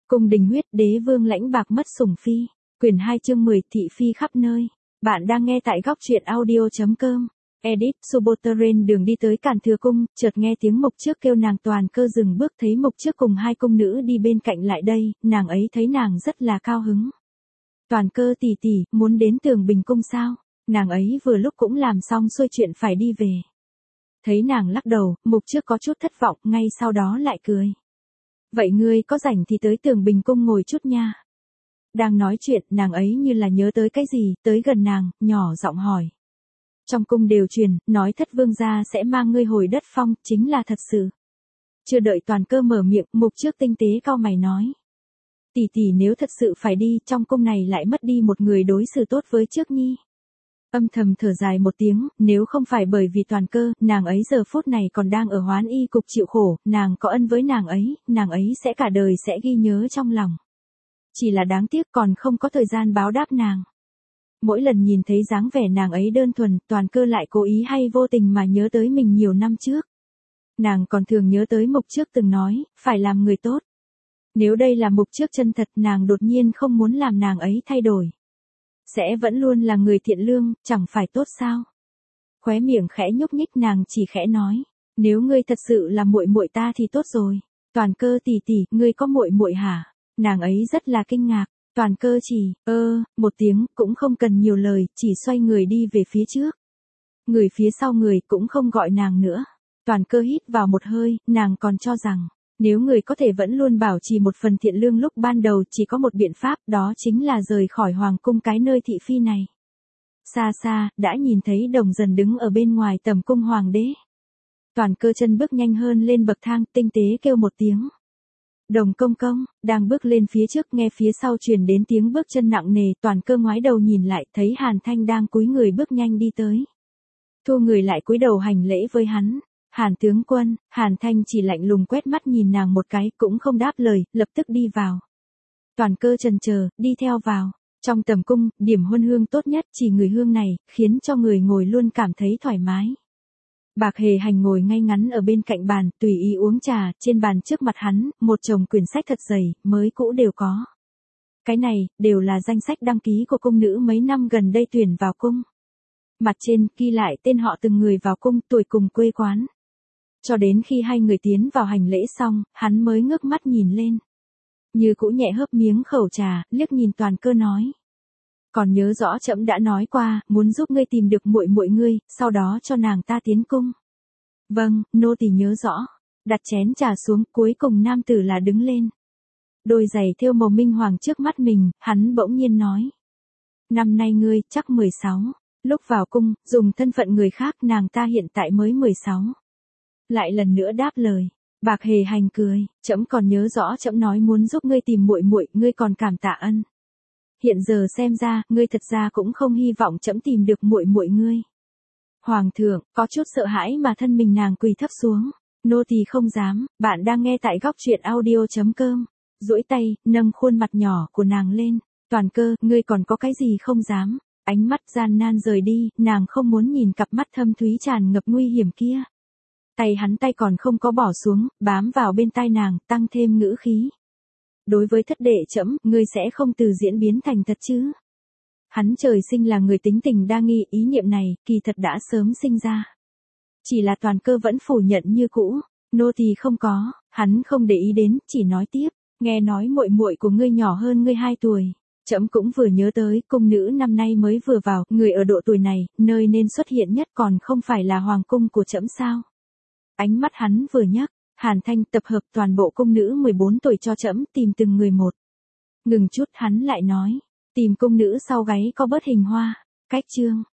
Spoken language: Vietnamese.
Cung đình huyết đế vương lãnh bạc mất sủng phi. Quyển 2 chương 10 thị phi khắp nơi. Bạn đang nghe tại góc truyện audio.com. Edit Suboterrain đường đi tới Càn Thừa Cung, chợt nghe tiếng Mục Trước kêu nàng. Toàn Cơ dừng bước thấy Mục Trước cùng hai cung nữ đi bên cạnh lại đây, nàng ấy thấy nàng rất là cao hứng. Toàn Cơ tỷ tỷ, muốn đến Tường Bình Cung sao? Nàng ấy vừa lúc cũng làm xong xuôi chuyện phải đi về. Thấy nàng lắc đầu, Mục Trước có chút thất vọng, ngay sau đó lại cười. Vậy ngươi có rảnh thì tới Tường Bình Cung ngồi chút nha. Đang nói chuyện, nàng ấy như là nhớ tới cái gì, tới gần nàng, nhỏ giọng hỏi. Trong cung đều truyền, nói Thất vương gia sẽ mang ngươi hồi đất phong, chính là thật sự. Chưa đợi Toàn Cơ mở miệng, Mục Trước tinh tế cau mày nói. Tỷ tỷ nếu thật sự phải đi, trong cung này lại mất đi một người đối xử tốt với Trước nhi. Âm thầm thở dài một tiếng, nếu không phải bởi vì Toàn Cơ, nàng ấy giờ phút này còn đang ở Hoán Y cục chịu khổ, nàng có ân với nàng ấy sẽ cả đời sẽ ghi nhớ trong lòng. Chỉ là đáng tiếc còn không có thời gian báo đáp nàng. Mỗi lần nhìn thấy dáng vẻ nàng ấy đơn thuần, Toàn Cơ lại cố ý hay vô tình mà nhớ tới mình nhiều năm trước. Nàng còn thường nhớ tới Mục Trước từng nói, phải làm người tốt. Nếu đây là Mục Trước chân thật, nàng đột nhiên không muốn làm nàng ấy thay đổi. Sẽ vẫn luôn là người thiện lương, chẳng phải tốt sao? Khóe miệng khẽ nhúc nhích, nàng chỉ khẽ nói, nếu ngươi thật sự là muội muội ta thì tốt rồi. Toàn Cơ tỷ tỷ, ngươi có muội muội hả? Nàng ấy rất là kinh ngạc. Toàn Cơ chỉ, một tiếng, cũng không cần nhiều lời, chỉ xoay người đi về phía trước. Người phía sau người cũng không gọi nàng nữa. Toàn Cơ hít vào một hơi, nàng còn cho rằng, nếu người có thể vẫn luôn bảo trì một phần thiện lương lúc ban đầu chỉ có một biện pháp, đó chính là rời khỏi hoàng cung cái nơi thị phi này. Xa xa, đã nhìn thấy Đồng Dần đứng ở bên ngoài tầm cung hoàng đế. Toàn Cơ chân bước nhanh hơn lên bậc thang, tinh tế kêu một tiếng. Đồng công công, đang bước lên phía trước, nghe phía sau truyền đến tiếng bước chân nặng nề, Toàn Cơ ngoái đầu nhìn lại, thấy Hàn Thanh đang cúi người bước nhanh đi tới. Thu người lại cúi đầu hành lễ với hắn. Hàn tướng quân, Hàn Thanh chỉ lạnh lùng quét mắt nhìn nàng một cái, cũng không đáp lời, lập tức đi vào. Toàn Cơ chần chờ, đi theo vào. Trong tầm cung, điểm huân hương tốt nhất, chỉ người hương này, khiến cho người ngồi luôn cảm thấy thoải mái. Bạc Hề Hành ngồi ngay ngắn ở bên cạnh bàn, tùy ý uống trà, trên bàn trước mặt hắn, một chồng quyển sách thật dày, mới cũ đều có. Cái này, đều là danh sách đăng ký của cung nữ mấy năm gần đây tuyển vào cung. Mặt trên, ghi lại tên họ từng người vào cung, tuổi cùng quê quán. Cho đến khi hai người tiến vào hành lễ xong, hắn mới ngước mắt nhìn lên. Như cũ nhẹ hớp miếng khẩu trà, liếc nhìn Toàn Cơ nói. Còn nhớ rõ trẫm đã nói qua, muốn giúp ngươi tìm được muội muội ngươi, sau đó cho nàng ta tiến cung. Vâng, nô tỳ nhớ rõ. Đặt chén trà xuống, cuối cùng nam tử là đứng lên. Đôi giày thêu màu minh hoàng trước mắt mình, hắn bỗng nhiên nói. Năm nay ngươi, chắc 16. Lúc vào cung, dùng thân phận người khác, nàng ta hiện tại mới 16. Lại lần nữa đáp lời. Bạc Hề Hành cười, trẫm còn nhớ rõ trẫm nói muốn giúp ngươi tìm muội muội, ngươi còn cảm tạ ân. Hiện giờ xem ra, ngươi thật ra cũng không hy vọng trẫm tìm được muội muội ngươi. Hoàng thượng, có chút sợ hãi mà thân mình nàng quỳ thấp xuống. Nô tỳ không dám, bạn đang nghe tại góc truyện audio.com. Duỗi tay, nâng khuôn mặt nhỏ của nàng lên. Toàn Cơ, ngươi còn có cái gì không dám? Ánh mắt gian nan rời đi, nàng không muốn nhìn cặp mắt thâm thúy tràn ngập nguy hiểm kia. Hắn tay còn không có bỏ xuống, bám vào bên tai nàng, tăng thêm ngữ khí. Đối với thất đệ trẫm, ngươi sẽ không từ diễn biến thành thật chứ? Hắn trời sinh là người tính tình đa nghi, ý niệm này, kỳ thật đã sớm sinh ra. Chỉ là Toàn Cơ vẫn phủ nhận như cũ, nô tỳ không có, hắn không để ý đến, chỉ nói tiếp, nghe nói muội muội của ngươi nhỏ hơn ngươi 2 tuổi. Trẫm cũng vừa nhớ tới, cung nữ năm nay mới vừa vào, người ở độ tuổi này, nơi nên xuất hiện nhất còn không phải là hoàng cung của trẫm sao? Ánh mắt hắn vừa nhắc, Hàn Thanh tập hợp toàn bộ cung nữ 14 tuổi cho trẫm tìm từng người một. Ngừng chút hắn lại nói, tìm cung nữ sau gáy có bớt hình hoa, cách chương,